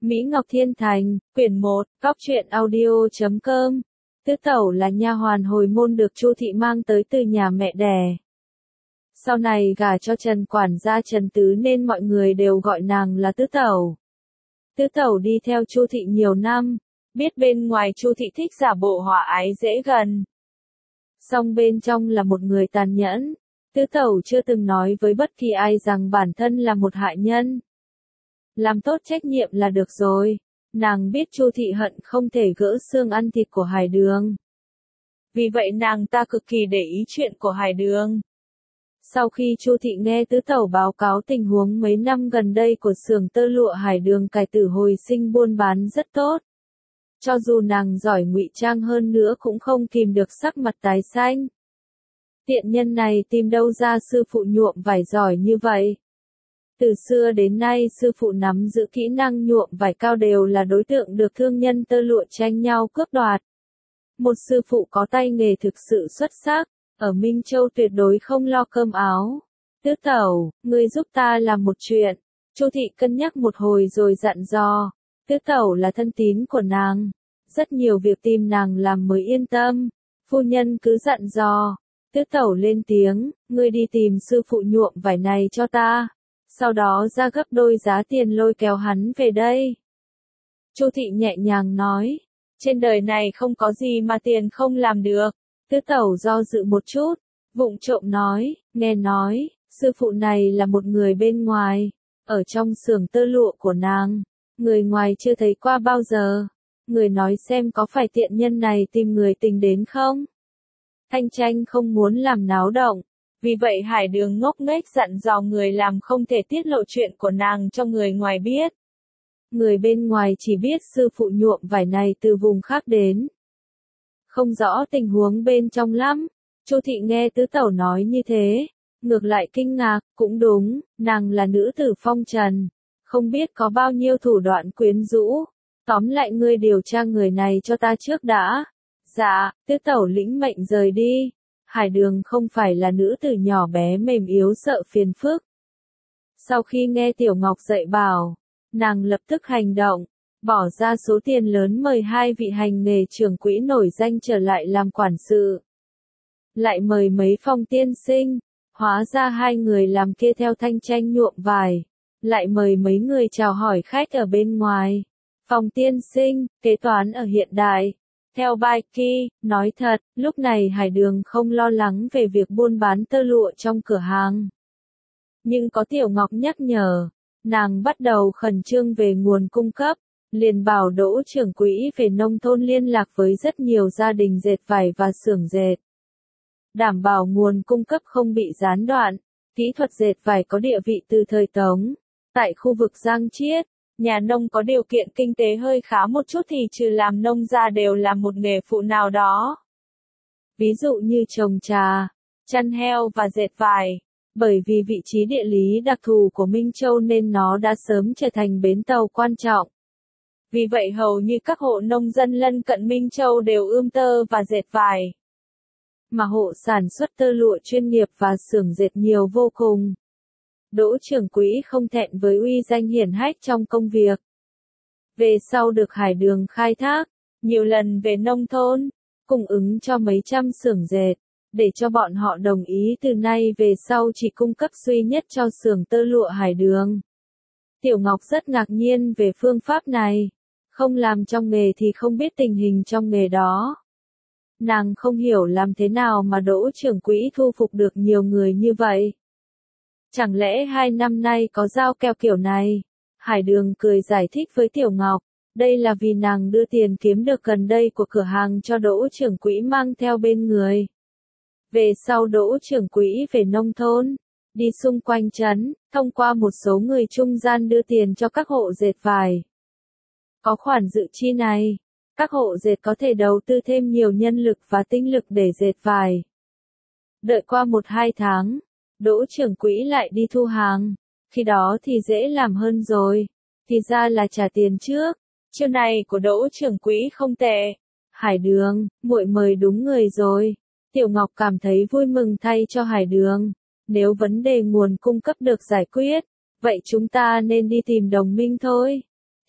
Mỹ Ngọc Thiên Thành, quyển 1, góc truyện audio.com. Tứ Tẩu là nha hoàn hồi môn được Chu thị mang tới từ nhà mẹ đẻ. Sau này gả cho Trần quản gia Trần Tứ nên mọi người đều gọi nàng là Tứ Tẩu. Tứ Tẩu đi theo Chu thị nhiều năm, biết bên ngoài Chu thị thích giả bộ hòa ái dễ gần, song bên trong là một người tàn nhẫn. Tứ Tẩu chưa từng nói với bất kỳ ai rằng bản thân là một hại nhân. Làm tốt trách nhiệm là được rồi. Nàng biết Chu thị hận không thể gỡ xương ăn thịt của Hải Đường. Vì vậy nàng ta cực kỳ để ý chuyện của Hải Đường. Sau khi Chu thị nghe Tứ Tẩu báo cáo tình huống mấy năm gần đây của xưởng tơ lụa Hải Đường cải tử hồi sinh buôn bán rất tốt. Cho dù nàng giỏi ngụy trang hơn nữa cũng không kìm được sắc mặt tái xanh. Tiện nhân này tìm đâu ra sư phụ nhuộm vải giỏi như vậy? Từ xưa đến nay sư phụ nắm giữ kỹ năng nhuộm vải cao đều là đối tượng được thương nhân tơ lụa tranh nhau cướp đoạt. Một sư phụ có tay nghề thực sự xuất sắc, ở Minh Châu tuyệt đối không lo cơm áo. Tứ Tẩu, ngươi giúp ta làm một chuyện. Chu thị cân nhắc một hồi rồi dặn dò. Tứ Tẩu là thân tín của nàng, rất nhiều việc tìm nàng làm mới yên tâm. Phu nhân cứ dặn dò. Tứ Tẩu lên tiếng, ngươi đi tìm sư phụ nhuộm vải này cho ta. Sau đó ra gấp đôi giá tiền lôi kéo hắn về đây. Chu thị nhẹ nhàng nói, trên đời này không có gì mà tiền không làm được. Tứ Tẩu do dự một chút, vụng trộm nói, nghe nói, sư phụ này là một người bên ngoài, ở trong xưởng tơ lụa của nàng, người ngoài chưa thấy qua bao giờ. Người nói xem có phải tiện nhân này tìm người tình đến không? Thanh Tranh không muốn làm náo động. Vì vậy Hải Đường ngốc nghếch dặn dò người làm không thể tiết lộ chuyện của nàng cho người ngoài biết. Người bên ngoài chỉ biết sư phụ nhuộm vải này từ vùng khác đến. Không rõ tình huống bên trong lắm. Chu thị nghe Tứ Tẩu nói như thế, ngược lại kinh ngạc, cũng đúng, nàng là nữ tử phong trần, không biết có bao nhiêu thủ đoạn quyến rũ. Tóm lại ngươi điều tra người này cho ta trước đã. Dạ, Tứ Tẩu lĩnh mệnh rời đi. Hải Đường không phải là nữ tử nhỏ bé mềm yếu sợ phiền phức. Sau khi nghe Tiểu Ngọc dạy bảo, nàng lập tức hành động, bỏ ra số tiền lớn mời hai vị hành nghề trưởng quỹ nổi danh trở lại làm quản sự. Lại mời mấy Phong tiên sinh, hóa ra hai người làm kia theo Thanh Tranh nhuộm vải. Lại mời mấy người chào hỏi khách ở bên ngoài. Phong tiên sinh, kế toán ở hiện đại. Theo bài Ki, nói thật, lúc này Hải Đường không lo lắng về việc buôn bán tơ lụa trong cửa hàng. Nhưng có Tiểu Ngọc nhắc nhở, nàng bắt đầu khẩn trương về nguồn cung cấp, liền bảo Đỗ trưởng quỹ về nông thôn liên lạc với rất nhiều gia đình dệt vải và xưởng dệt. Đảm bảo nguồn cung cấp không bị gián đoạn, kỹ thuật dệt vải có địa vị từ thời Tống. Tại khu vực Giang Chiết, nhà nông có điều kiện kinh tế hơi khá một chút thì trừ làm nông ra đều làm một nghề phụ nào đó. Ví dụ như trồng trà, chăn heo và dệt vải. Bởi vì vị trí địa lý đặc thù của Minh Châu nên nó đã sớm trở thành bến tàu quan trọng. Vì vậy hầu như các hộ nông dân lân cận Minh Châu đều ươm tơ và dệt vải. Mà hộ sản xuất tơ lụa chuyên nghiệp và xưởng dệt nhiều vô cùng. Đỗ trưởng quỹ không thẹn với uy danh hiển hách trong công việc. Về sau được Hải Đường khai thác, nhiều lần về nông thôn, cung ứng cho mấy trăm xưởng dệt, để cho bọn họ đồng ý từ nay về sau chỉ cung cấp duy nhất cho xưởng tơ lụa Hải Đường. Tiểu Ngọc rất ngạc nhiên về phương pháp này, không làm trong nghề thì không biết tình hình trong nghề đó. Nàng không hiểu làm thế nào mà Đỗ trưởng quỹ thu phục được nhiều người như vậy. Chẳng lẽ 2 năm nay có giao kèo kiểu này? Hải Đường cười giải thích với Tiểu Ngọc, đây là vì nàng đưa tiền kiếm được gần đây của cửa hàng cho Đỗ trưởng quỹ mang theo bên người. Về sau Đỗ trưởng quỹ về nông thôn, đi xung quanh trấn, thông qua một số người trung gian đưa tiền cho các hộ dệt vải. Có khoản dự chi này, các hộ dệt có thể đầu tư thêm nhiều nhân lực và tinh lực để dệt vải. Đợi qua 1-2 tháng, Đỗ trưởng quỹ lại đi thu hàng, khi đó thì dễ làm hơn rồi, thì ra là trả tiền trước. Chiêu này của Đỗ trưởng quỹ không tệ. Hải Đường, muội mời đúng người rồi. Tiểu Ngọc cảm thấy vui mừng thay cho Hải Đường. Nếu vấn đề nguồn cung cấp được giải quyết, vậy chúng ta nên đi tìm đồng minh thôi.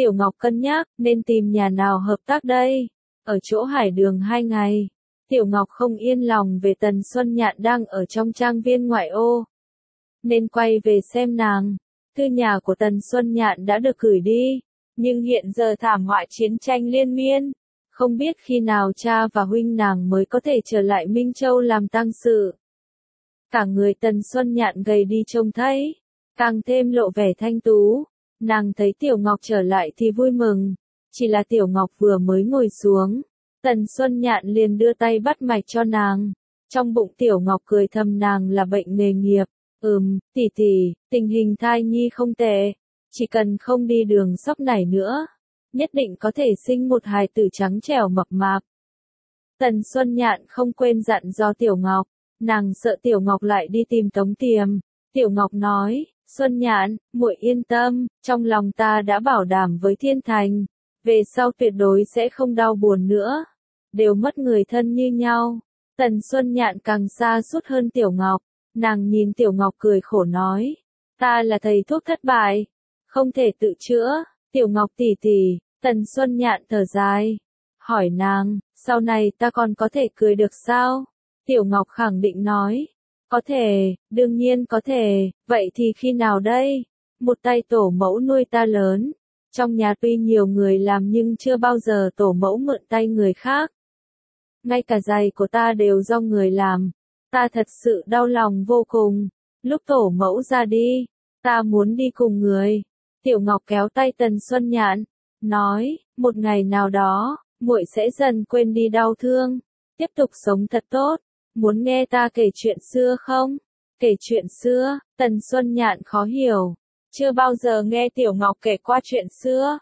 Tiểu Ngọc cân nhắc, nên tìm nhà nào hợp tác đây? Ở chỗ Hải Đường 2 ngày. Tiểu Ngọc không yên lòng về Tần Xuân Nhạn đang ở trong trang viên ngoại ô. Nên quay về xem nàng. Thư nhà của Tần Xuân Nhạn đã được gửi đi. Nhưng hiện giờ thảm họa chiến tranh liên miên. Không biết khi nào cha và huynh nàng mới có thể trở lại Minh Châu làm tang sự. Cả người Tần Xuân Nhạn gầy đi trông thấy. Càng thêm lộ vẻ thanh tú. Nàng thấy Tiểu Ngọc trở lại thì vui mừng. Chỉ là Tiểu Ngọc vừa mới ngồi xuống. Tần Xuân Nhạn liền đưa tay bắt mạch cho nàng. Trong bụng Tiểu Ngọc cười thầm nàng là bệnh nghề nghiệp. Tỷ tỷ, tình hình thai nhi không tệ. Chỉ cần không đi đường sóc nảy nữa. Nhất định có thể sinh một hài tử trắng trẻo mập mạp. Tần Xuân Nhạn không quên dặn dò Tiểu Ngọc. Nàng sợ Tiểu Ngọc lại đi tìm Tống Tiềm. Tiểu Ngọc nói, Xuân Nhạn, muội yên tâm, trong lòng ta đã bảo đảm với Thiên Thành. Về sau tuyệt đối sẽ không đau buồn nữa. Đều mất người thân như nhau. Tần Xuân Nhạn càng xa suốt hơn Tiểu Ngọc. Nàng nhìn Tiểu Ngọc cười khổ nói. Ta là thầy thuốc thất bại. Không thể tự chữa. Tiểu Ngọc tỷ tỷ. Tần Xuân Nhạn thở dài. Hỏi nàng, sau này ta còn có thể cười được sao? Tiểu Ngọc khẳng định nói. Có thể, đương nhiên có thể. Vậy thì khi nào đây? Một tay tổ mẫu nuôi ta lớn. Trong nhà tuy nhiều người làm nhưng chưa bao giờ tổ mẫu mượn tay người khác. Ngay cả giày của ta đều do người làm. Ta thật sự đau lòng vô cùng. Lúc tổ mẫu ra đi, ta muốn đi cùng người. Tiểu Ngọc kéo tay Tần Xuân Nhạn, nói, một ngày nào đó, muội sẽ dần quên đi đau thương, tiếp tục sống thật tốt. Muốn nghe ta kể chuyện xưa không? Kể chuyện xưa, Tần Xuân Nhạn khó hiểu. Chưa bao giờ nghe Tiểu Ngọc kể qua chuyện xưa.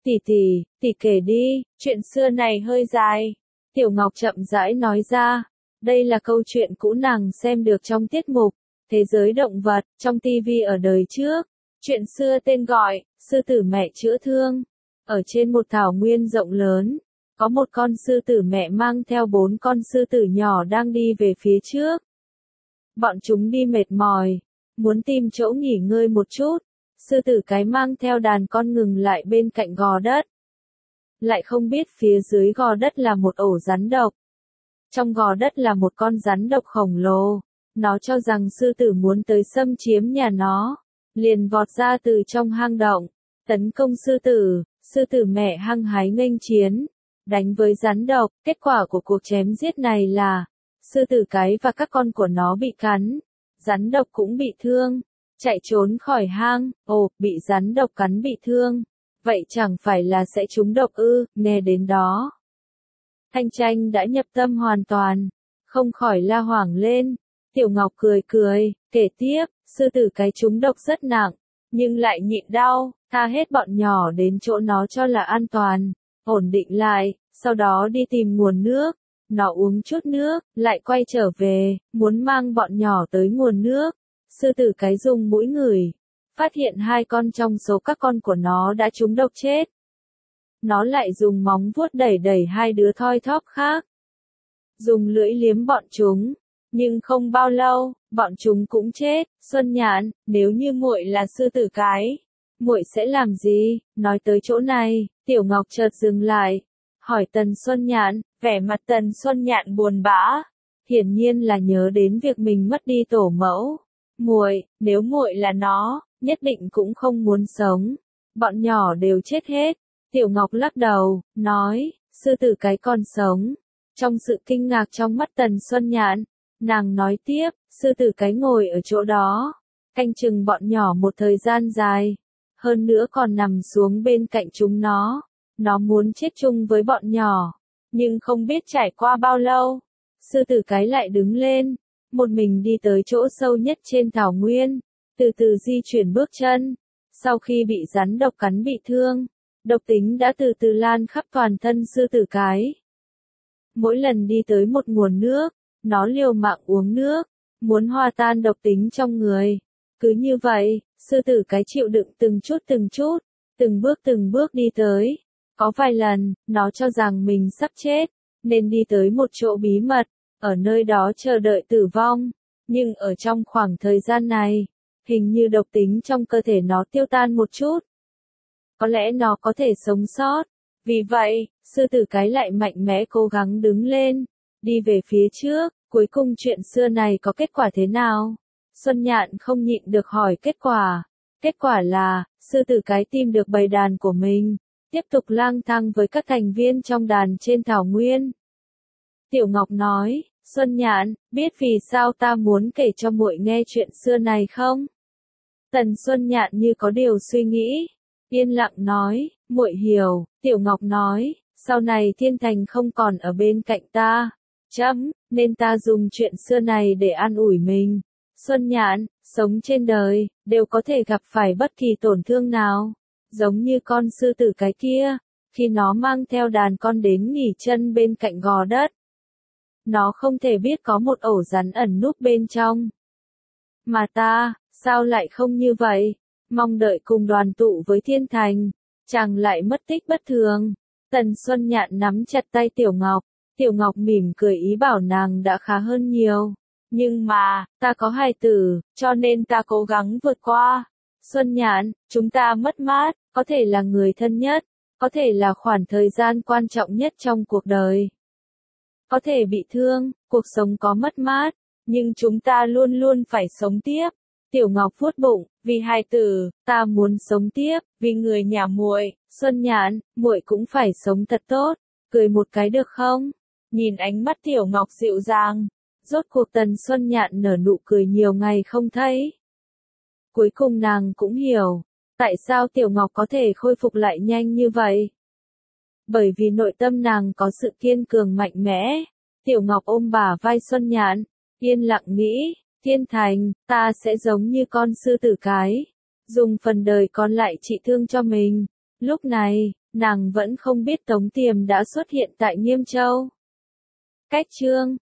Tỷ kể đi, chuyện xưa này hơi dài. Tiểu Ngọc chậm rãi nói ra. Đây là câu chuyện cũ nàng xem được trong tiết mục Thế giới động vật trong TV ở đời trước. Chuyện xưa tên gọi Sư tử mẹ chữa thương. Ở trên một thảo nguyên rộng lớn, có một con sư tử mẹ mang theo 4 con sư tử nhỏ đang đi về phía trước. Bọn chúng đi mệt mỏi, muốn tìm chỗ nghỉ ngơi một chút. Sư tử cái mang theo đàn con ngừng lại bên cạnh gò đất. Lại không biết phía dưới gò đất là một ổ rắn độc. Trong gò đất là một con rắn độc khổng lồ. Nó cho rằng sư tử muốn tới xâm chiếm nhà nó. Liền vọt ra từ trong hang động. Tấn công sư tử. Sư tử mẹ hăng hái nghênh chiến. Đánh với rắn độc. Kết quả của cuộc chém giết này là sư tử cái và các con của nó bị cắn. Rắn độc cũng bị thương. Chạy trốn khỏi hang. Ồ, bị rắn độc cắn bị thương. Vậy chẳng phải là sẽ trúng độc ư? Nghe đến đó, Thanh Tranh đã nhập tâm hoàn toàn, không khỏi la hoảng lên. Tiểu Ngọc cười cười, kể tiếp, sư tử cái trúng độc rất nặng, nhưng lại nhịn đau, tha hết bọn nhỏ đến chỗ nó cho là an toàn, ổn định lại, sau đó đi tìm nguồn nước. Nó uống chút nước, lại quay trở về, muốn mang bọn nhỏ tới nguồn nước. Sư tử cái dùng mũi ngửi, phát hiện 2 con trong số các con của nó đã trúng độc chết. Nó lại dùng móng vuốt đẩy đẩy 2 đứa thoi thóp khác. Dùng lưỡi liếm bọn chúng, nhưng không bao lâu, bọn chúng cũng chết. Xuân Nhạn, nếu như muội là sư tử cái, muội sẽ làm gì? Nói tới chỗ này, Tiểu Ngọc chợt dừng lại, hỏi Tần Xuân Nhạn, vẻ mặt Tần Xuân Nhạn buồn bã, hiển nhiên là nhớ đến việc mình mất đi tổ mẫu. Muội, nếu muội là nó, nhất định cũng không muốn sống. Bọn nhỏ đều chết hết. Tiểu Ngọc lắc đầu, nói, sư tử cái còn sống. Trong sự kinh ngạc trong mắt Tần Xuân Nhạn, nàng nói tiếp, sư tử cái ngồi ở chỗ đó, canh chừng bọn nhỏ một thời gian dài. Hơn nữa còn nằm xuống bên cạnh chúng nó. Nó muốn chết chung với bọn nhỏ. Nhưng không biết trải qua bao lâu, sư tử cái lại đứng lên, một mình đi tới chỗ sâu nhất trên thảo nguyên, từ từ di chuyển bước chân. Sau khi bị rắn độc cắn bị thương, độc tính đã từ từ lan khắp toàn thân sư tử cái. Mỗi lần đi tới một nguồn nước, nó liều mạng uống nước, muốn hòa tan độc tính trong người. Cứ như vậy, sư tử cái chịu đựng từng bước đi tới. Có vài lần, nó cho rằng mình sắp chết, nên đi tới một chỗ bí mật, ở nơi đó chờ đợi tử vong. Nhưng ở trong khoảng thời gian này, hình như độc tính trong cơ thể nó tiêu tan một chút. có lẽ nó có thể sống sót. Vì vậy, sư tử cái lại mạnh mẽ cố gắng đứng lên, đi về phía trước. Cuối cùng chuyện xưa này có kết quả thế nào? Xuân Nhạn không nhịn được hỏi kết quả. Kết quả là, sư tử cái tìm được bầy đàn của mình, tiếp tục lang thang với các thành viên trong đàn trên thảo nguyên. Tiểu Ngọc nói, Xuân Nhạn, biết vì sao ta muốn kể cho muội nghe chuyện xưa này không? Tần Xuân Nhạn như có điều suy nghĩ, yên lặng nói, muội hiểu. Tiểu Ngọc nói, sau này Thiên Thành không còn ở bên cạnh ta, nên ta dùng chuyện xưa này để an ủi mình. Xuân Nhạn, sống trên đời, đều có thể gặp phải bất kỳ tổn thương nào, giống như con sư tử cái kia, khi nó mang theo đàn con đến nghỉ chân bên cạnh gò đất. Nó không thể biết có một ổ rắn ẩn núp bên trong. Mà ta, sao lại không như vậy? Mong đợi cùng đoàn tụ với Thiên Thành, chàng lại mất tích bất thường. Tần Xuân Nhạn nắm chặt tay Tiểu Ngọc. Tiểu Ngọc mỉm cười ý bảo nàng đã khá hơn nhiều. Nhưng mà, ta có hài tử, cho nên ta cố gắng vượt qua. Xuân Nhạn, chúng ta mất mát, có thể là người thân nhất, có thể là khoảng thời gian quan trọng nhất trong cuộc đời. Có thể bị thương, cuộc sống có mất mát, nhưng chúng ta luôn luôn phải sống tiếp. Tiểu Ngọc vuốt bụng, vì hài tử, ta muốn sống tiếp, vì người nhà muội. Xuân Nhạn, muội cũng phải sống thật tốt, cười một cái được không? Nhìn ánh mắt Tiểu Ngọc dịu dàng, rốt cuộc Tần Xuân Nhạn nở nụ cười nhiều ngày không thấy. Cuối cùng nàng cũng hiểu, tại sao Tiểu Ngọc có thể khôi phục lại nhanh như vậy. Bởi vì nội tâm nàng có sự kiên cường mạnh mẽ. Tiểu Ngọc ôm bả vai Xuân Nhạn, yên lặng nghĩ, Thiên Thành, ta sẽ giống như con sư tử cái, dùng phần đời còn lại trị thương cho mình. Lúc này, nàng vẫn không biết Tống Tiềm đã xuất hiện tại Nghiêm Châu. Cách chương